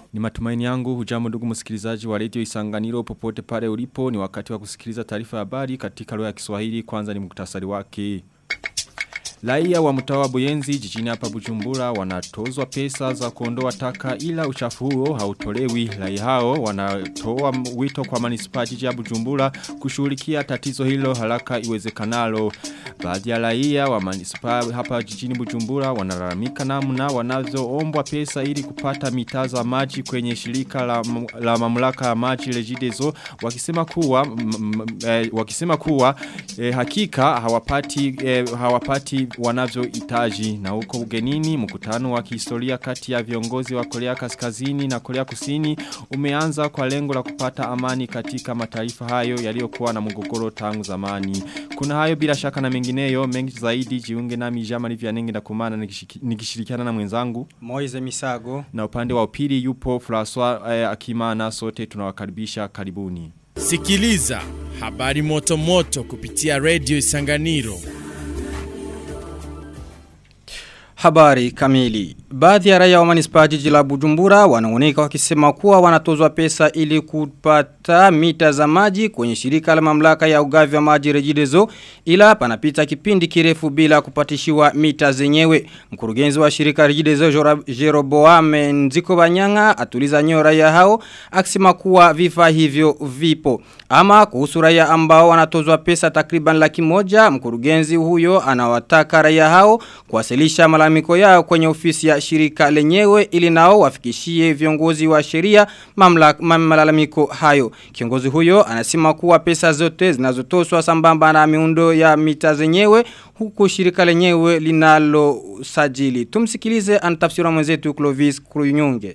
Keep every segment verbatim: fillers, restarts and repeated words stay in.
Ni matumaini yangu hujambo ndugu msikilizaji wa Radio Isanganiro popote pale ulipo. Ni wakati wa kusikiliza taarifa ya habari katika lugha ya Kiswahili. Kwanza ni muktasari wake. Raia wa mtaa wa Buyenzi jijini hapa Bujumbura wanatozwa pesa za kuondoa taka ila uchafu huo hautolewi. Raia hao wanatoa wito kwa manispaa jiji ya Bujumbura kushughulikia tatizo hilo haraka iwezekanalo. Baadhi ya raia wa manispaa hapa jijini Bujumbura wanalalamika namna wanazoombwa pesa ili kupata mitaa za maji kwenye shirika la, la mamlaka ya maji Regideso, wakisema kuwa m, m, eh, wakisema kuwa eh, hakika hawapati eh, hawapati wanavyohitaji. Na huko ugenini mkutano wa kihistoria kati ya viongozi wa Korea Kaskazini na Korea Kusini umeanza kwa lengo la kupata amani katika mataifa hayo yaliyokuwa na mgogoro tangu zamani. Kuna hayo bila shaka na mengineyo mengi zaidi, jiunge nami Jamali Vyanenge na kumana nikishirikiana na mwenzangu Moize Misago, na upande wa upili yupo François eh, Akimana. Sote tunawakaribisha, karibuni. Sikiliza habari moto moto kupitia Radio Isanganiro. Habari kamili. Baadhi ya raia wa manispaa jiji la Bujumbura wanaoneka wakisema kuwa wanatozwa pesa ili kupata mita za maji kwenye shirika la mamlaka ya ugavi wa maji Regideso, ila panapita kipindi kirefu bila kupatishiwa mita zenyewe. Mkurugenzi wa shirika Regideso Jeroboame Nzikobanyanga atuliza nyoyo raia hao akisema kuwa vifaa hivyo vipo. Ama kuhusu raia ambao wanatozwa pesa takriban laki moja, mkurugenzi huyo anawataka raia hao kuwasilisha malalamiko yao kwenye ofisi ya shirika lenyewe ili nao wafikishie viongozi wa sheria malalamiko hayo. Kiongozi huyo anasema kuwa pesa zote zinazotoswa sambamba na miundo ya mita zenyewe huku shirika lenyewe linalo sajili. Tumsikilize anatafsira mwenzetu Clovis Krunyonge.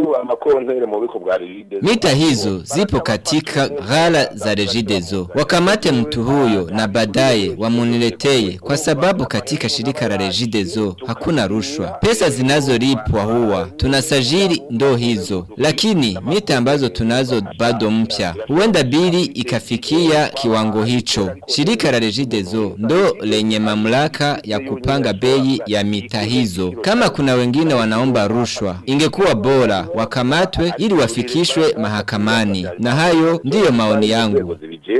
Mita hizo zipo katika ghala za Regideso. Wakamate mtu huyo na baadaye wamunileteye, kwa sababu katika shirika la Regideso hakuna rushwa. Pesa zinazolipwa huwa tunasajili ndo hizo, lakini mita ambazo tunazo bado mpya. Huenda bili ikafikia kiwango hicho. Shirika la Regideso ndo lenye mamlaka ya kupanga bei ya mita hizo. Kama kuna wengine wanaomba rushwa, ingekuwa bora wakamatwe ili wafikishwe mahakamani. Na hayo ndiyo maoni yangu.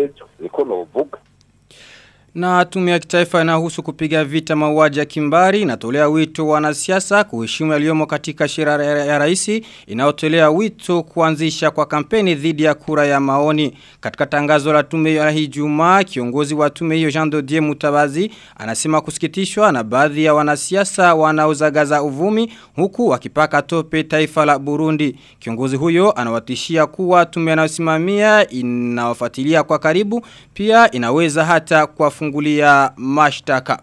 Na tume ya kitaifa inahusu kupiga vita mauaji ya kimbari inatolea wito wanasiasa kuheshimu yaliyomo katika sheria ya rais inayotolea wito kuanzisha kwa kampeni dhidi ya kura ya maoni. Katika tangazo la tume ya hii Ijumaa, kiongozi wa tume hiyo Jean Dodier Mutabazi anasema kusikitishwa na baadhi ya wanasiasa wanaozagaza uvumi huku wakipaka tope taifa la Burundi. Kiongozi huyo anawatishia kuwa tume inayosimamia inawafuatilia kwa karibu, pia inaweza hata kwa fungulia mashtaka.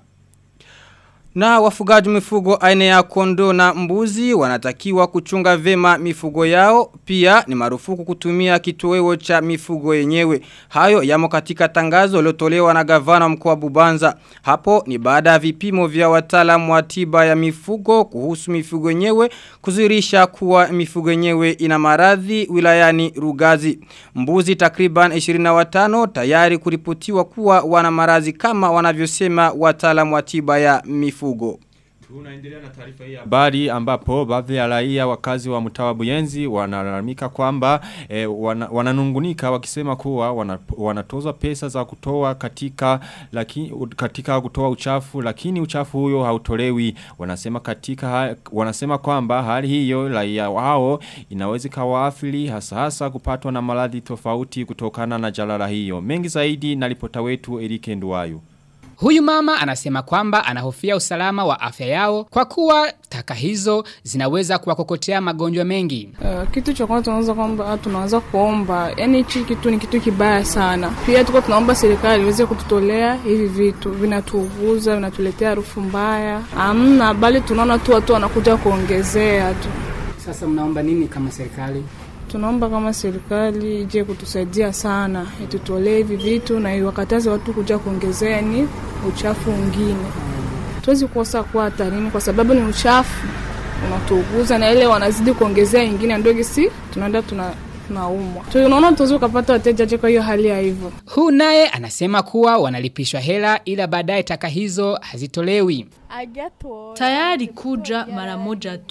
Na wafugaji mifugo aina ya kondoo na mbuzi wanatakiwa kuchunga vema mifugo yao, pia ni marufuku kutumia kitoweo cha mifugo yenyewe. Hayo yamo katika tangazo lilotolewa na gavana mkoa wa Bubanza. Hapo ni baada ya vipimo vya wataalamu wa tiba ya mifugo kuhusu mifugo yenyewe kuzirisha kuwa mifugo yenyewe ina maradhi wilayani Rugazi. Mbuzi takriban ishirini na watano tayari kuripotiwa kuwa wana maradhi kama wanavyosema wataalamu wa tiba ya mifugo. Tunaendelea na taarifa hii habari ambapo baadhi ya raia wakazi wa mtaa wa Buyenzi wanalalamika kwamba e, wana, wananungunika wakisema kuwa wana, wanatozwa pesa za kutoa katika laki, katika kutoa uchafu, lakini uchafu huyo hautolewi. Wanasema katika wanasema kwamba hali hiyo raia wao inaweza kawaathiri hasa hasa kupatwa na maradhi tofauti kutokana na jalala hiyo. Mengi zaidi na ripota wetu Erike Nduwayo. Huyu mama anasema kwamba anahofia usalama wa afya yao kwa kuwa taka hizo zinaweza kuwakokotea magonjwa mengi. Uh, kitu cha kwanza tunaanza kwamba tunaanza kuomba, yani hichi kitu ni kitu kibaya sana. Pia tuko tunaomba serikali iweze kututolea hivi vitu, vinatuuguza, vinatuletea harufu mbaya. Hamna bali tunaona tu watu wanakuja kuongezea tu. Sasa mnaomba nini kama serikali? Tunaomba kama serikali ije kutusaidia sana, itutolee hivi vitu na iwakataze watu kuja kuongezea ni uchafu mwingine. Tuwezi kukosa kwa hatarini kwa sababu ni uchafu unatuuguza na ile wanazidi kuongezea nyingine ndio gisi tunaenda tuna tunaumwa. Tunaona tuzo kupata wateja kwa hiyo hali ya hivyo. Huu naye anasema kuwa wanalipishwa hela ila baadaye taka hizo hazitolewi. Tayari kuja mara moja tu.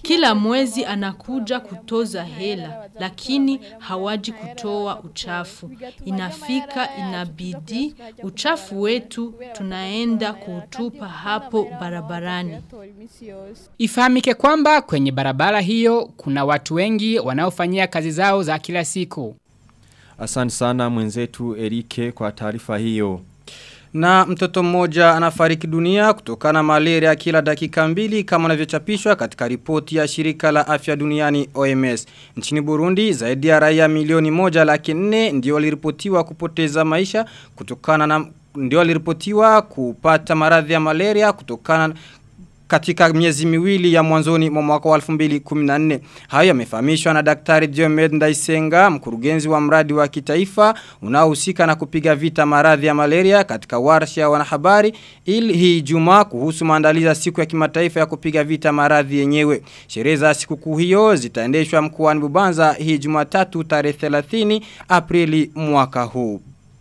Kila mwezi anakuja kutoza hela, lakini hawaji kutoa uchafu. Inafika inabidi uchafu wetu tunaenda kuutupa hapo barabarani. Ifahamike kwamba kwenye barabara hiyo kuna watu wengi wanaofanyia kazi zao za kila siku. Asante sana mwenzetu Erike kwa taarifa hiyo. Na mtoto mmoja anafariki dunia kutokana na malaria kila dakika mbili kama inavyochapishwa katika ripoti ya shirika la afya duniani O M S. Nchini Burundi zaidi ya raia milioni moja laki nne ndio waliripotiwa kupoteza maisha kutokana na ndio waliripotiwa kupata maradhi ya malaria kutokana katika miezi miwili ya mwanzoni mwa mwaka wa elfu mbili kumi na nne. Hayo yamefahamishwa na Daktari Diomed Ndaisenga, mkurugenzi wa mradi wa kitaifa unaohusika na kupiga vita maradhi ya malaria katika warsha ya wanahabari ili hii Ijumaa kuhusu maandalizi ya siku ya kimataifa ya kupiga vita maradhi yenyewe. Sherehe za sikukuu hiyo zitaendeshwa mkoani Bubanza hii Jumatatu tarehe thelathini Aprili mwaka huu.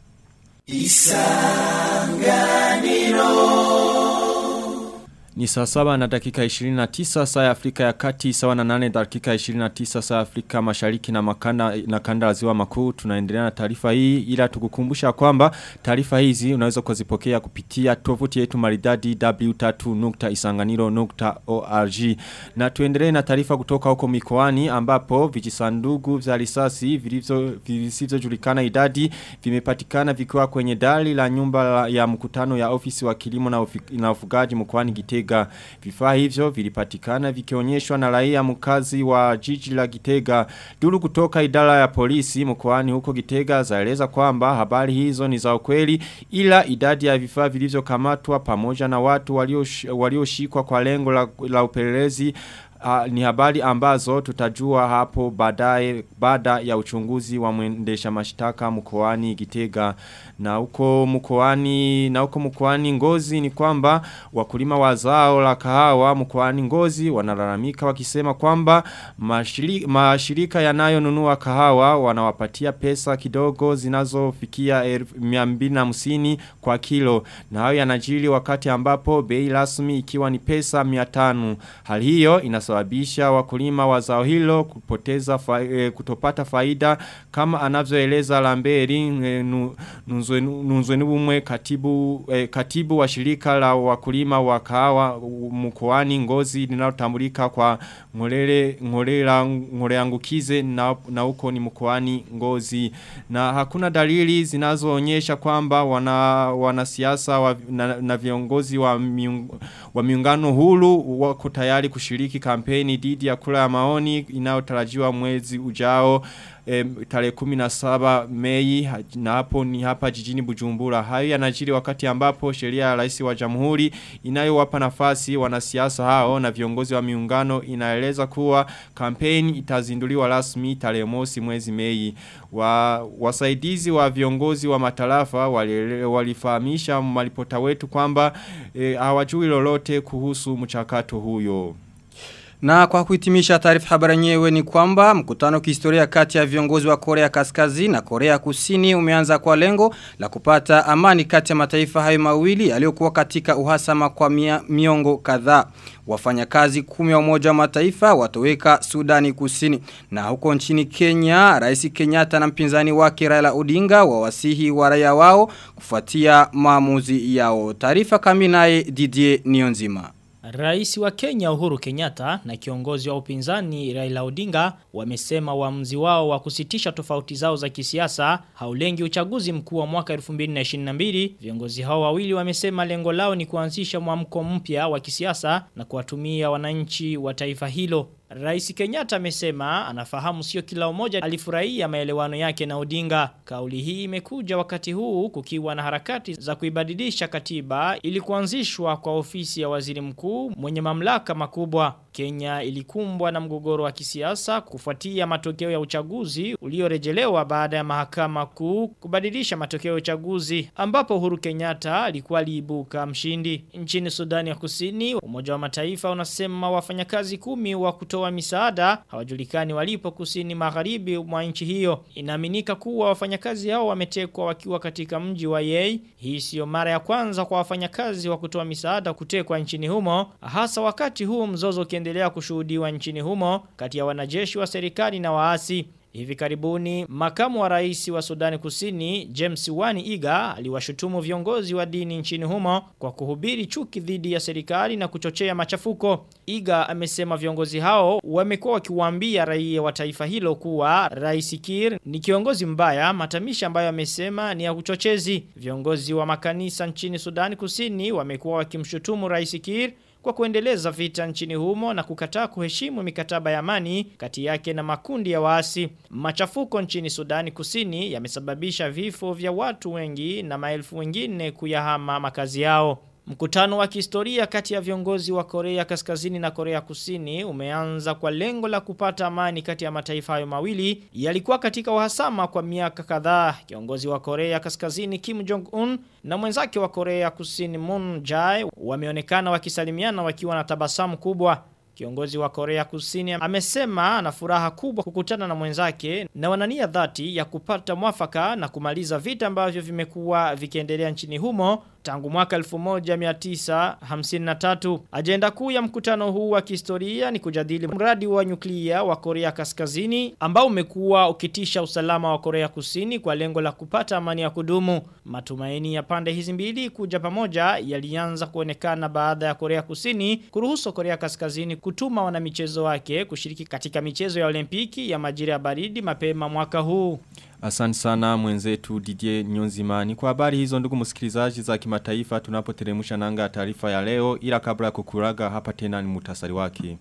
Isanganiro. Ni saa saba na dakika ishirini na tisa saa ya Afrika ya Kati, sawa na nane dakika ishirini na tisa saa ya Afrika Mashariki na makanda na kanda la ziwa makuu. Tunaendelea na taarifa hii ila tukukumbusha kwamba taarifa hizi unaweza kuzipokea kupitia tovuti yetu maridadi w tatu nukta isanganiro nukta org. Na tuendelee na taarifa kutoka huko mikoani ambapo vijisandugu vya risasi visivyojulikana idadi vimepatikana vikiwa kwenye dali la nyumba ya mkutano ya ofisi wa kilimo na, na ufugaji mkoani Gitega. Vifaa hivyo vilipatikana vikionyeshwa na raia mkazi wa jiji la Gitega. Duru kutoka idara ya polisi mkoani huko Gitega zaeleza kwamba habari hizo ni za ukweli, ila idadi ya vifaa vilivyokamatwa pamoja na watu walioshikwa kwa lengo la, la upelelezi Uh, ni habari ambazo tutajua hapo baadaye baada ya uchunguzi wa mwendesha mashtaka mkoani Gitega. Na huko mkoani na huko mkoani Ngozi ni kwamba wakulima wa zao la kahawa mkoani Ngozi wanalalamika wakisema kwamba mashirika, mashirika yanayonunua kahawa wanawapatia pesa kidogo zinazofikia mia mbili na hamsini kwa kilo, na hayo yanajiri wakati ambapo bei rasmi ikiwa ni pesa mia tano. Hali hiyo inasababisha wakulima wa zao hilo kupoteza fa, e, kutopata faida kama anavyoeleza Lamberi e, nu, Nunzwenubumwe katibu eh, katibu wa shirika la wakulima wa kahawa mkoani Ngozi linalotambulika kwa ngorele ngorela ngoreangukize na na huko ni mkoani Ngozi. Na hakuna dalili zinazoonyesha kwamba wana wanasiasa wa, na, na viongozi wa miung, wa miungano huru wako tayari kushiriki kampeni dhidi ya kura ya maoni inayotarajiwa mwezi ujao E, tarehe kumi na saba Mei, na hapo ni hapa jijini Bujumbura. Hayo yanajiri wakati ambapo sheria ya rais wa jamhuri inayowapa nafasi wanasiasa hao na viongozi wa miungano inaeleza kuwa kampeni itazinduliwa rasmi tarehe mosi mwezi Mei. Wa, wasaidizi wa viongozi wa matarafa walifahamisha wali malipota wetu kwamba e, hawajui lolote kuhusu mchakato huyo. Na kwa kuhitimisha taarifa habari yenyewe ni kwamba mkutano kihistoria kati ya viongozi wa Korea Kaskazini na Korea Kusini umeanza kwa lengo la kupata amani kati ya mataifa hayo mawili yaliyokuwa katika uhasama kwa mia, miongo kadhaa. Wafanyakazi kumi wa Umoja wa Mataifa watoweka Sudani Kusini. Na huko nchini Kenya, Rais Kenyatta na mpinzani wake Raila Odinga wawasihi wa raia wao kufuatia maamuzi yao. Taarifa kamili naye Didier Nionzima. Rais wa Kenya Uhuru Kenyatta na kiongozi wa upinzani Raila Odinga wamesema uamuzi wao wa kusitisha tofauti zao za kisiasa haulengi uchaguzi mkuu wa mwaka elfu mbili na ishirini na mbili. Viongozi hao wawili wamesema lengo lao ni kuanzisha mwamko mpya wa kisiasa na kuwatumia wananchi wa taifa hilo. Rais Kenyatta amesema anafahamu sio kila mmoja alifurahia maelewano yake na Odinga. Kauli hii imekuja wakati huu kukiwa na harakati za kuibadilisha katiba ili kuanzishwa kwa ofisi ya waziri mkuu mwenye mamlaka makubwa. Kenya ilikumbwa na mgogoro wa kisiasa kufuatia matokeo ya uchaguzi uliorejelewa baada ya mahakama kuu kubadilisha matokeo ya uchaguzi ambapo Uhuru Kenyatta alikuwa aliibuka mshindi. Nchini Sudani ya Kusini, Umoja wa Mataifa unasema wafanyakazi kumi wa kutoa misaada hawajulikani walipo kusini magharibi mwa nchi hiyo. Inaaminika kuwa wafanyakazi hao wametekwa wakiwa katika mji wa Yei. Hii sio mara ya kwanza kwa wafanyakazi wa kutoa misaada kutekwa nchini humo, hasa wakati huu mzozo ukiendelea kushuhudiwa nchini humo kati ya wanajeshi wa serikali na waasi. Hivi karibuni makamu wa rais wa Sudani Kusini James Wani Iga aliwashutumu viongozi wa dini nchini humo kwa kuhubiri chuki dhidi ya serikali na kuchochea machafuko. Iga amesema viongozi hao wamekuwa wakiwaambia raia wa taifa hilo kuwa Rais Kiir ni kiongozi mbaya, matamisha ambayo amesema ni ya uchochezi. Viongozi wa makanisa nchini Sudani Kusini wamekuwa wakimshutumu Rais Kiir kwa kuendeleza vita nchini humo na kukataa kuheshimu mikataba ya amani kati yake na makundi ya waasi. Machafuko nchini Sudani Kusini yamesababisha vifo vya watu wengi na maelfu wengine kuyahama makazi yao. Mkutano wa kihistoria kati ya viongozi wa Korea Kaskazini na Korea Kusini umeanza kwa lengo la kupata amani kati ya mataifa hayo mawili. Yalikuwa katika uhasama kwa miaka kadhaa. Kiongozi wa Korea Kaskazini Kim Jong-un na mwenzake wa Korea Kusini Moon Jae wameonekana wakisalimiana wakiwa na tabasamu kubwa. Kiongozi wa Korea Kusini amesema ana furaha kubwa kukutana na mwenzake na wanania dhati ya kupata mwafaka na kumaliza vita ambavyo vimekuwa vikiendelea nchini humo tangu mwaka elfu moja mia tisa hamsini na tatu. Agenda kuu ya mkutano huu wa kihistoria ni kujadili mradi wa nyuklia wa Korea Kaskazini ambao umekuwa ukitisha usalama wa Korea Kusini kwa lengo la kupata amani ya kudumu. Matumaini ya pande hizi mbili kuja pamoja yalianza kuonekana baada ya Korea Kusini kuruhusu Korea Kaskazini kutuma wanamichezo wake kushiriki katika michezo ya Olimpiki ya majira ya baridi mapema mwaka huu. Asante sana mwenzetu Didier Nyonzimani. Kwa habari hizo ndugu msikilizaji za kimataifa tunapoteremsha nanga taarifa ya leo, ila kabla ya kukuraga hapa tena ni muhtasari wake.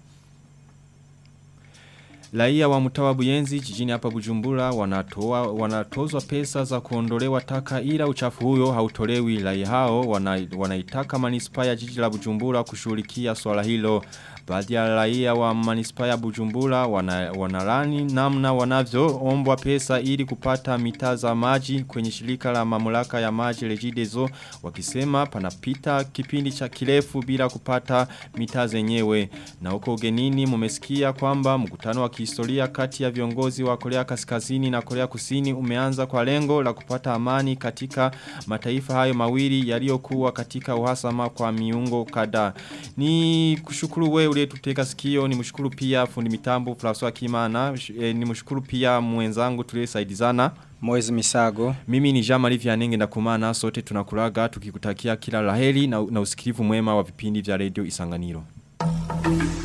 Raia wa mtawa Buyenzi jijini hapa Bujumbura wanatoa wanatozwa pesa za kuondolewa taka ila uchafu huyo hautolewi. Raia hao wana, wanaitaka manispaa ya jiji la Bujumbura kushughulikia swala hilo. Baadhi ya raia wa manispaa ya Bujumbura wana, wanalani namna wanavyoombwa pesa ili kupata mitaa za maji kwenye shirika la mamlaka ya maji Regideso, wakisema panapita kipindi cha kirefu bila kupata mitaa zenyewe. Na huko ugenini mumesikia kwamba mkutano wa kihistoria kati ya viongozi wa Korea Kaskazini na Korea Kusini umeanza kwa lengo la kupata amani katika mataifa hayo mawili yaliyokuwa katika uhasama kwa miungo kadhaa. Ni kushukuru wewe uliyetutega sikio, ni mshukuru pia fundi mitambo François Kimana, e, ni mshukuru pia mwenzangu tuliyesaidizana Moiz Misago. Mimi ni Jean Marie Vianenge ndakumana, sote tunakulaga tukikutakia kila laheri na, na usikivu mwema wa vipindi vya Radio Isanganiro.